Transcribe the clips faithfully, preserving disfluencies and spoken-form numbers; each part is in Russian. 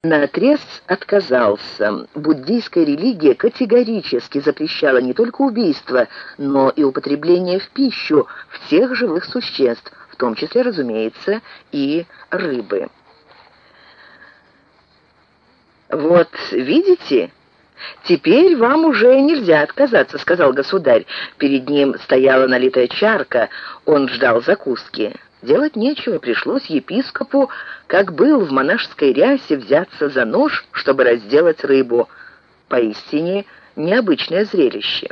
наотрез отказался. Буддийская религия категорически запрещала не только убийство, но и употребление в пищу всех живых существ, в том числе, разумеется, и рыбы. «Вот видите, теперь вам уже нельзя отказаться», — сказал государь. Перед ним стояла налитая чарка, он ждал закуски. Делать нечего, пришлось епископу, как был в монашеской рясе, взяться за нож, чтобы разделать рыбу. Поистине необычное зрелище.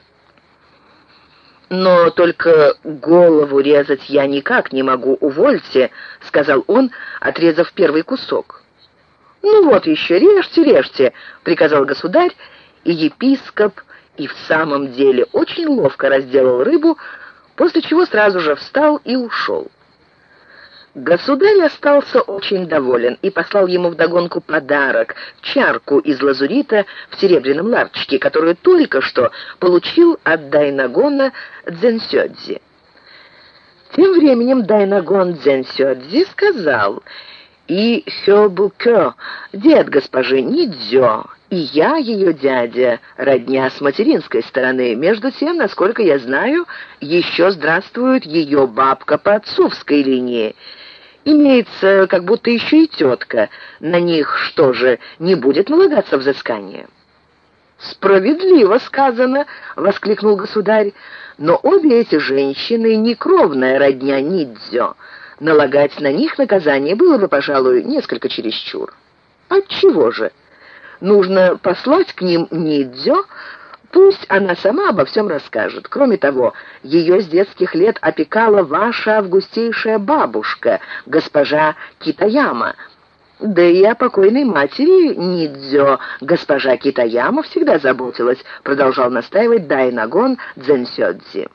«Но только голову резать я никак не могу, увольте», — сказал он, отрезав первый кусок. «Ну вот еще, режьте, режьте», — приказал государь, и епископ и в самом деле очень ловко разделал рыбу, после чего сразу же встал и ушел. Государь остался очень доволен и послал ему вдогонку подарок — чарку из лазурита в серебряном ларчике, которую только что получил от Дайнагона Дзенсёдзи. Тем временем Дайнагон Дзенсёдзи сказал: «И Сёбукё, дед госпожи Нидзё, и я, ее дядя, родня с материнской стороны. Между тем, насколько я знаю, еще здравствует ее бабка по отцовской линии. Имеется как будто еще и тетка. На них что же, не будет налагаться взыскание?» «Справедливо сказано!» — воскликнул государь. «Но обе эти женщины не кровная родня Нидзё. Налагать на них наказание было бы, пожалуй, несколько чересчур». «Отчего же? Нужно послать к ним Нидзё, пусть она сама обо всем расскажет. Кроме того, ее с детских лет опекала ваша августейшая бабушка, госпожа Китаяма. Да и о покойной матери Нидзё госпожа Китаяма всегда заботилась», — продолжал настаивать Дайнагон Дзенсёдзи.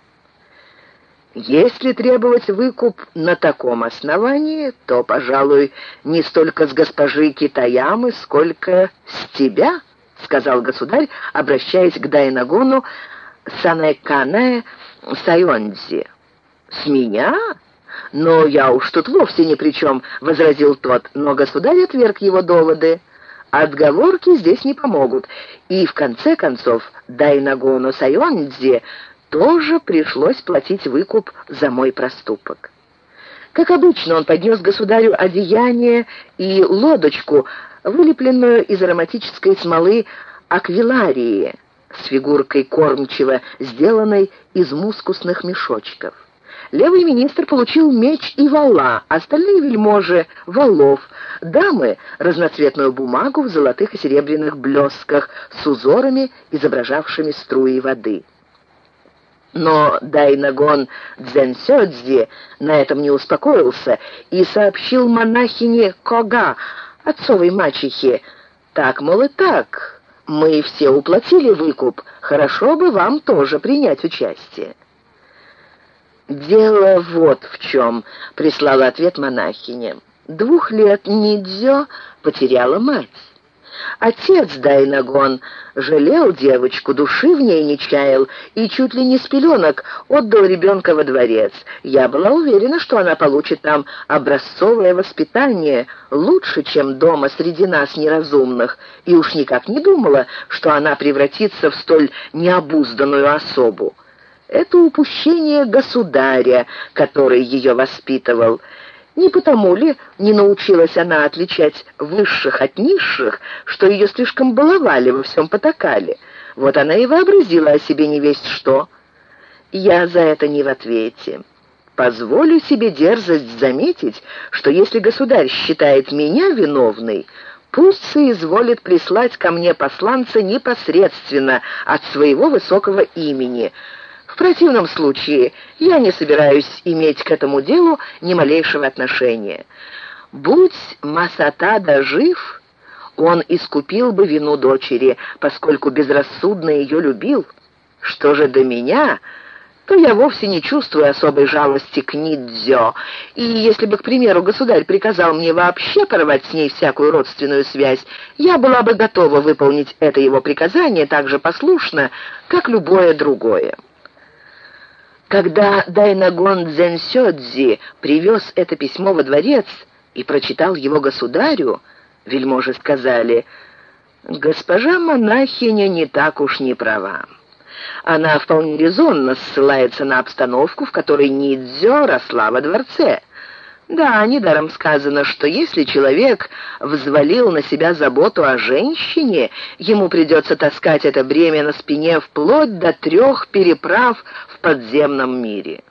«Если требовать выкуп на таком основании, то, пожалуй, не столько с госпожи Китаямы, сколько с тебя», — сказал государь, обращаясь к Дайнагону Санэкане Сайонзи. «С меня? Но я уж тут вовсе ни при чем», — возразил тот, но государь отверг его доводы. Отговорки здесь не помогут, и в конце концов Дайнагону Сайонзи тоже пришлось платить выкуп за мой проступок. Как обычно, он поднес государю одеяние и лодочку, вылепленную из ароматической смолы аквиларии, с фигуркой кормчего, сделанной из мускусных мешочков. Левый министр получил меч и вала, остальные вельможи — валов, дамы — разноцветную бумагу в золотых и серебряных блесках с узорами, изображавшими струи воды. Но Дайнагон Дзенсёдзи на этом не успокоился и сообщил монахине Кога, отцовой мачехе: «Так, мол, и так, мы все уплатили выкуп, хорошо бы вам тоже принять участие». «Дело вот в чем», — прислала ответ монахиня. «Двух лет Нидзё потеряла мать. Отец Дайнагон жалел девочку, души в ней не чаял и чуть ли не с пеленок отдал ребенка во дворец. Я была уверена, что она получит там образцовое воспитание, лучше, чем дома среди нас неразумных, и уж никак не думала, что она превратится в столь необузданную особу. Это упущение государя, который ее воспитывал. Не потому ли не научилась она отличать высших от низших, что ее слишком баловали, во всем потакали? Вот она и вообразила о себе невесть что. Я за это не в ответе. Позволю себе дерзость заметить, что если государь считает меня виновной, пусть соизволит прислать ко мне посланца непосредственно от своего высокого имени. В противном случае я не собираюсь иметь к этому делу ни малейшего отношения. Будь Масатада жив, он искупил бы вину дочери, поскольку безрассудно ее любил. Что же до меня, то я вовсе не чувствую особой жалости к Нидзё, и если бы, к примеру, государь приказал мне вообще порвать с ней всякую родственную связь, я была бы готова выполнить это его приказание так же послушно, как любое другое. Когда Дайнагон Дзенсёдзи привез это письмо во дворец и прочитал его государю, Вельможи сказали: «Госпожа монахиня не так уж не права. Она вполне резонно ссылается на обстановку, в которой Нидзё росла во дворце. Да, недаром сказано, что если человек взвалил на себя заботу о женщине, ему придется таскать это бремя на спине вплоть до трех переправ в подземном мире».